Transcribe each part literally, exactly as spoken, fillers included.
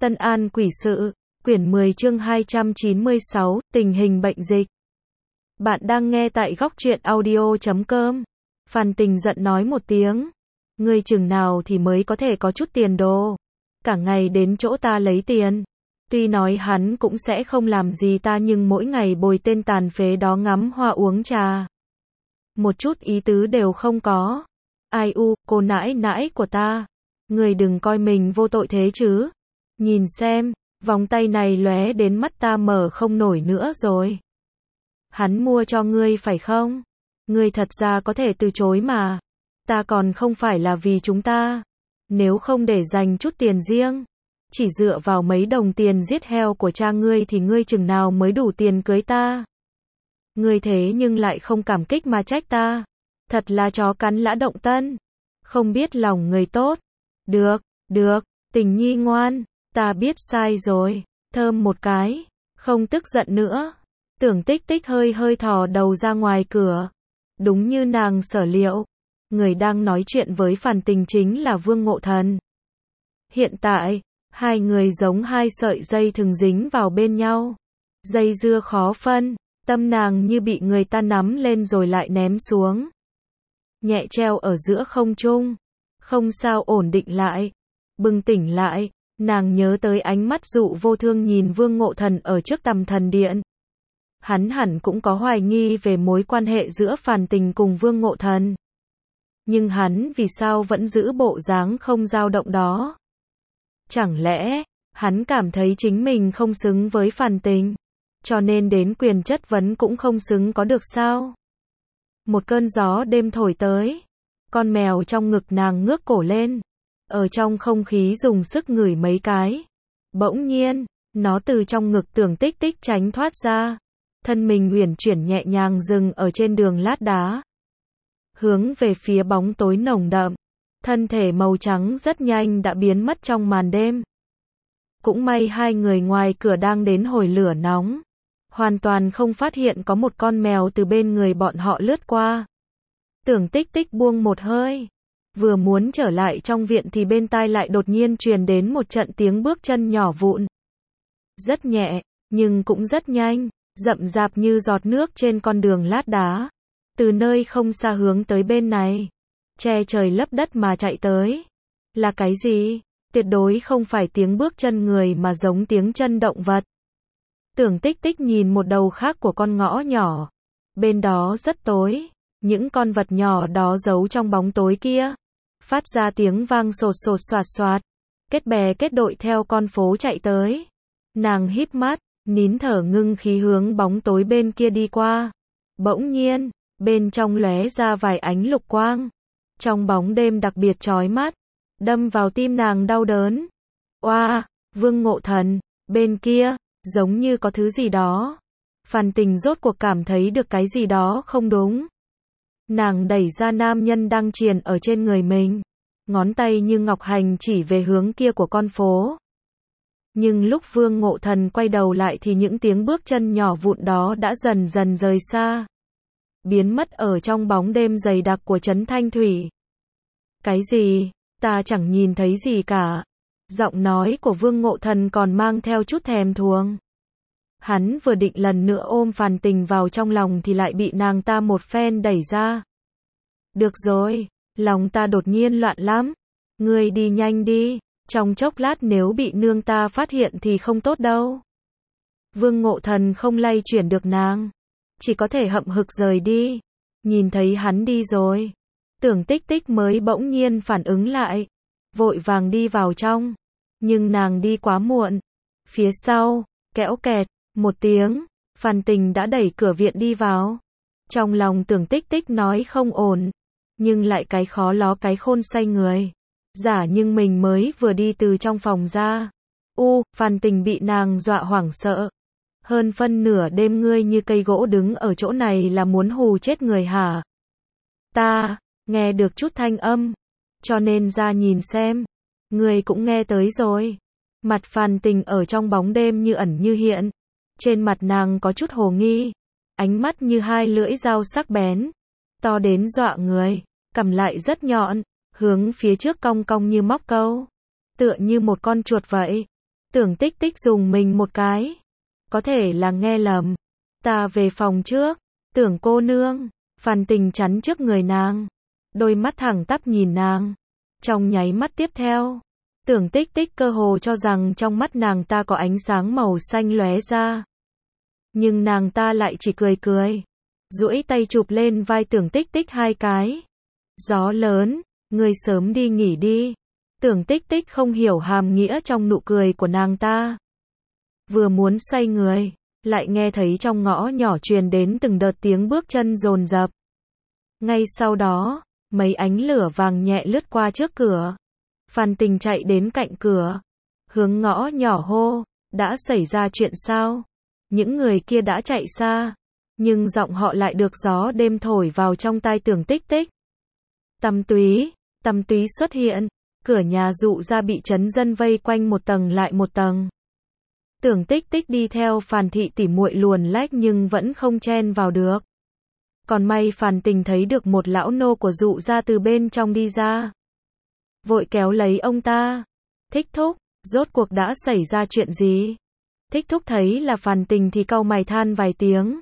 Tân An quỷ sự, quyển mười chương hai trăm chín mươi sáu, tình hình bệnh dịch. Bạn đang nghe tại góc truyện audio chấm com. Phan Tình giận nói một tiếng. Ngươi chừng nào thì mới có thể có chút tiền đồ. Cả ngày đến chỗ ta lấy tiền. Tuy nói hắn cũng sẽ không làm gì ta nhưng mỗi ngày bồi tên tàn phế đó ngắm hoa uống trà. Một chút ý tứ đều không có. Ai u, cô nãi nãi của ta. Ngươi đừng coi mình vô tội thế chứ. Nhìn xem, vòng tay này lóe đến mắt ta mở không nổi nữa rồi. Hắn mua cho ngươi phải không? Ngươi thật ra có thể từ chối mà. Ta còn không phải là vì chúng ta. Nếu không để dành chút tiền riêng, chỉ dựa vào mấy đồng tiền giết heo của cha ngươi thì ngươi chừng nào mới đủ tiền cưới ta. Ngươi thế nhưng lại không cảm kích mà trách ta. Thật là chó cắn lã động tân. Không biết lòng người tốt. Được, được, Tình nhi ngoan. Ta biết sai rồi. Thơm một cái. Không tức giận nữa. Tưởng Tích Tích hơi hơi thò đầu ra ngoài cửa. Đúng như nàng sở liệu. Người đang nói chuyện với Phan Tình chính là Vương Ngộ Thần. Hiện tại, hai người giống hai sợi dây thừng dính vào bên nhau. Dây dưa khó phân. Tâm nàng như bị người ta nắm lên rồi lại ném xuống. Nhẹ treo ở giữa không trung. Không sao ổn định lại. Bừng tỉnh lại. Nàng nhớ tới ánh mắt dụ vô thương nhìn Vương Ngộ Thần ở trước Tầm Thần Điện. Hắn hẳn cũng có hoài nghi về mối quan hệ giữa Phan Tình cùng Vương Ngộ Thần. Nhưng hắn vì sao vẫn giữ bộ dáng không dao động đó? Chẳng lẽ, hắn cảm thấy chính mình không xứng với Phan Tình, cho nên đến quyền chất vấn cũng không xứng có được sao? Một cơn gió đêm thổi tới. Con mèo trong ngực nàng ngước cổ lên. Ở trong không khí dùng sức ngửi mấy cái. Bỗng nhiên, nó từ trong ngực Tưởng Tích Tích tránh thoát ra. Thân mình uyển chuyển nhẹ nhàng dừng ở trên đường lát đá. Hướng về phía bóng tối nồng đậm. Thân thể màu trắng rất nhanh đã biến mất trong màn đêm. Cũng may hai người ngoài cửa đang đến hồi lửa nóng. Hoàn toàn không phát hiện có một con mèo từ bên người bọn họ lướt qua. Tưởng Tích Tích buông một hơi. Vừa muốn trở lại trong viện thì bên tai lại đột nhiên truyền đến một trận tiếng bước chân nhỏ vụn. Rất nhẹ, nhưng cũng rất nhanh, rậm rạp như giọt nước trên con đường lát đá. Từ nơi không xa hướng tới bên này. Che trời lấp đất mà chạy tới. Là cái gì? Tuyệt đối không phải tiếng bước chân người mà giống tiếng chân động vật. Tưởng Tích Tích nhìn một đầu khác của con ngõ nhỏ. Bên đó rất tối. Những con vật nhỏ đó giấu trong bóng tối kia. Phát ra tiếng vang sột sột soạt soạt. Kết bè kết đội theo con phố chạy tới. Nàng híp mắt, nín thở ngưng khí hướng bóng tối bên kia đi qua. Bỗng nhiên, bên trong lóe ra vài ánh lục quang. Trong bóng đêm đặc biệt chói mắt. Đâm vào tim nàng đau đớn. Oa, Vương Ngộ Thần, bên kia, giống như có thứ gì đó. Phan Tình rốt cuộc cảm thấy được cái gì đó không đúng. Nàng đẩy ra nam nhân đang triền ở trên người mình. Ngón tay như ngọc hành chỉ về hướng kia của con phố. Nhưng lúc Vương Ngộ Thần quay đầu lại thì những tiếng bước chân nhỏ vụn đó đã dần dần rời xa. Biến mất ở trong bóng đêm dày đặc của trấn Thanh Thủy. Cái gì? Ta chẳng nhìn thấy gì cả. Giọng nói của Vương Ngộ Thần còn mang theo chút thèm thuồng. Hắn vừa định lần nữa ôm Phan Tình vào trong lòng thì lại bị nàng ta một phen đẩy ra. Được rồi, lòng ta đột nhiên loạn lắm. Ngươi đi nhanh đi, trong chốc lát nếu bị nương ta phát hiện thì không tốt đâu. Vương Ngộ Thần không lay chuyển được nàng, chỉ có thể hậm hực rời đi. Nhìn thấy hắn đi rồi, Tưởng Tích Tích mới bỗng nhiên phản ứng lại, vội vàng đi vào trong. Nhưng nàng đi quá muộn. Phía sau, kẽo kẹt, một tiếng, Phan Tình đã đẩy cửa viện đi vào. Trong lòng Tưởng Tích Tích nói không ổn, nhưng lại cái khó ló cái khôn say người. Giả nhưng mình mới vừa đi từ trong phòng ra. U, Phan Tình bị nàng dọa hoảng sợ. Hơn phân nửa đêm ngươi như cây gỗ đứng ở chỗ này là muốn hù chết người hả? Ta, nghe được chút thanh âm, cho nên ra nhìn xem. Ngươi cũng nghe tới rồi. Mặt Phan Tình ở trong bóng đêm như ẩn như hiện. Trên mặt nàng có chút hồ nghi. Ánh mắt như hai lưỡi dao sắc bén. To đến dọa người. Cằm lại rất nhọn. Hướng phía trước cong cong như móc câu. Tựa như một con chuột vậy. Tưởng Tích Tích dùng mình một cái. Có thể là nghe lầm. Ta về phòng trước. Tưởng cô nương. Phan Tình chắn trước người nàng. Đôi mắt thẳng tắp nhìn nàng. Trong nháy mắt tiếp theo, Tưởng Tích Tích cơ hồ cho rằng trong mắt nàng ta có ánh sáng màu xanh lóe ra. Nhưng nàng ta lại chỉ cười cười. Duỗi tay chụp lên vai Tưởng Tích Tích hai cái. Gió lớn, ngươi sớm đi nghỉ đi. Tưởng Tích Tích không hiểu hàm nghĩa trong nụ cười của nàng ta. Vừa muốn xoay người, lại nghe thấy trong ngõ nhỏ truyền đến từng đợt tiếng bước chân dồn dập. Ngay sau đó, mấy ánh lửa vàng nhẹ lướt qua trước cửa. Phan Tình chạy đến cạnh cửa, hướng ngõ nhỏ hô, đã xảy ra chuyện sao? Những người kia đã chạy xa, nhưng giọng họ lại được gió đêm thổi vào trong tai Tưởng Tích Tích. Tăm Túy, Tăm Túy xuất hiện, cửa nhà Dụ gia bị trấn dân vây quanh một tầng lại một tầng. Tưởng Tích Tích đi theo Phàn thị tỉ muội luồn lách nhưng vẫn không chen vào được. Còn may Phàn Tình thấy được một lão nô của Dụ gia từ bên trong đi ra. Vội kéo lấy ông ta. Thích thúc, rốt cuộc đã xảy ra chuyện gì? Thích thúc thấy là Phàn Tình thì cau mày than vài tiếng.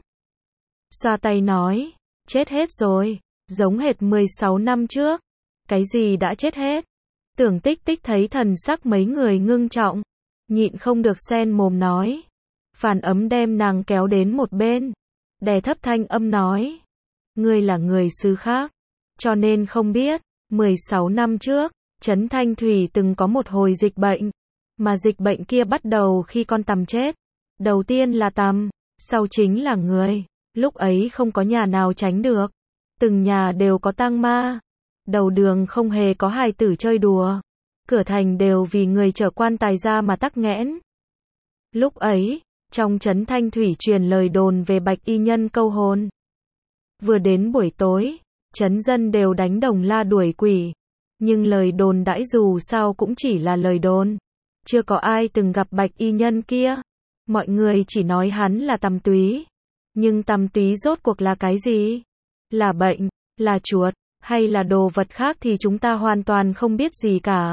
Xoa tay nói, chết hết rồi, giống hệt mười sáu năm trước. Cái gì đã chết hết? Tưởng Tích Tích thấy thần sắc mấy người ngưng trọng, nhịn không được xen mồm nói. Phàn Ấm đem nàng kéo đến một bên, đè thấp thanh âm nói. Ngươi là người xứ khác, cho nên không biết, mười sáu năm trước, Trấn Thanh Thủy từng có một hồi dịch bệnh, mà dịch bệnh kia bắt đầu khi con tằm chết. Đầu tiên là tằm, sau chính là người, lúc ấy không có nhà nào tránh được. Từng nhà đều có tang ma, đầu đường không hề có hài tử chơi đùa, cửa thành đều vì người chở quan tài ra mà tắc nghẽn. Lúc ấy, trong Trấn Thanh Thủy truyền lời đồn về bạch y nhân câu hồn. Vừa đến buổi tối, trấn dân đều đánh đồng la đuổi quỷ. Nhưng lời đồn đãi dù sao cũng chỉ là lời đồn. Chưa có ai từng gặp bạch y nhân kia. Mọi người chỉ nói hắn là Tăm Túy. Nhưng Tăm Túy rốt cuộc là cái gì? Là bệnh, là chuột, hay là đồ vật khác thì chúng ta hoàn toàn không biết gì cả.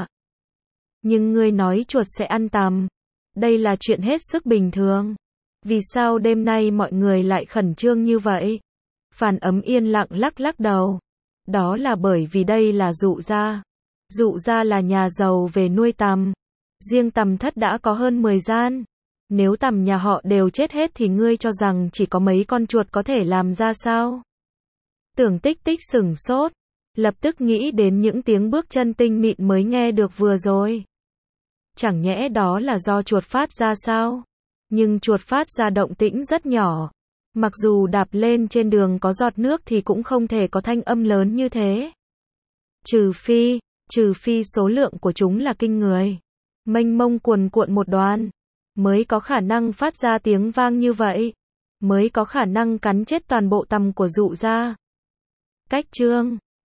Nhưng ngươi nói chuột sẽ ăn tằm. Đây là chuyện hết sức bình thường. Vì sao đêm nay mọi người lại khẩn trương như vậy? Phàn Ấm yên lặng lắc lắc đầu. Đó là bởi vì đây là Dụ gia. Dụ gia là nhà giàu về nuôi tằm. Riêng tằm thất đã có hơn mười gian. Nếu tằm nhà họ đều chết hết thì ngươi cho rằng chỉ có mấy con chuột có thể làm ra sao? Tưởng Tích Tích sửng sốt, lập tức nghĩ đến những tiếng bước chân tinh mịn mới nghe được vừa rồi. Chẳng nhẽ đó là do chuột phát ra sao? Nhưng chuột phát ra động tĩnh rất nhỏ. Mặc dù đạp lên trên đường có giọt nước thì cũng không thể có thanh âm lớn như thế. Trừ phi, trừ phi số lượng của chúng là kinh người. Mênh mông cuồn cuộn một đoàn. Mới có khả năng phát ra tiếng vang như vậy. Mới có khả năng cắn chết toàn bộ tằm của Dụ gia. Cách chương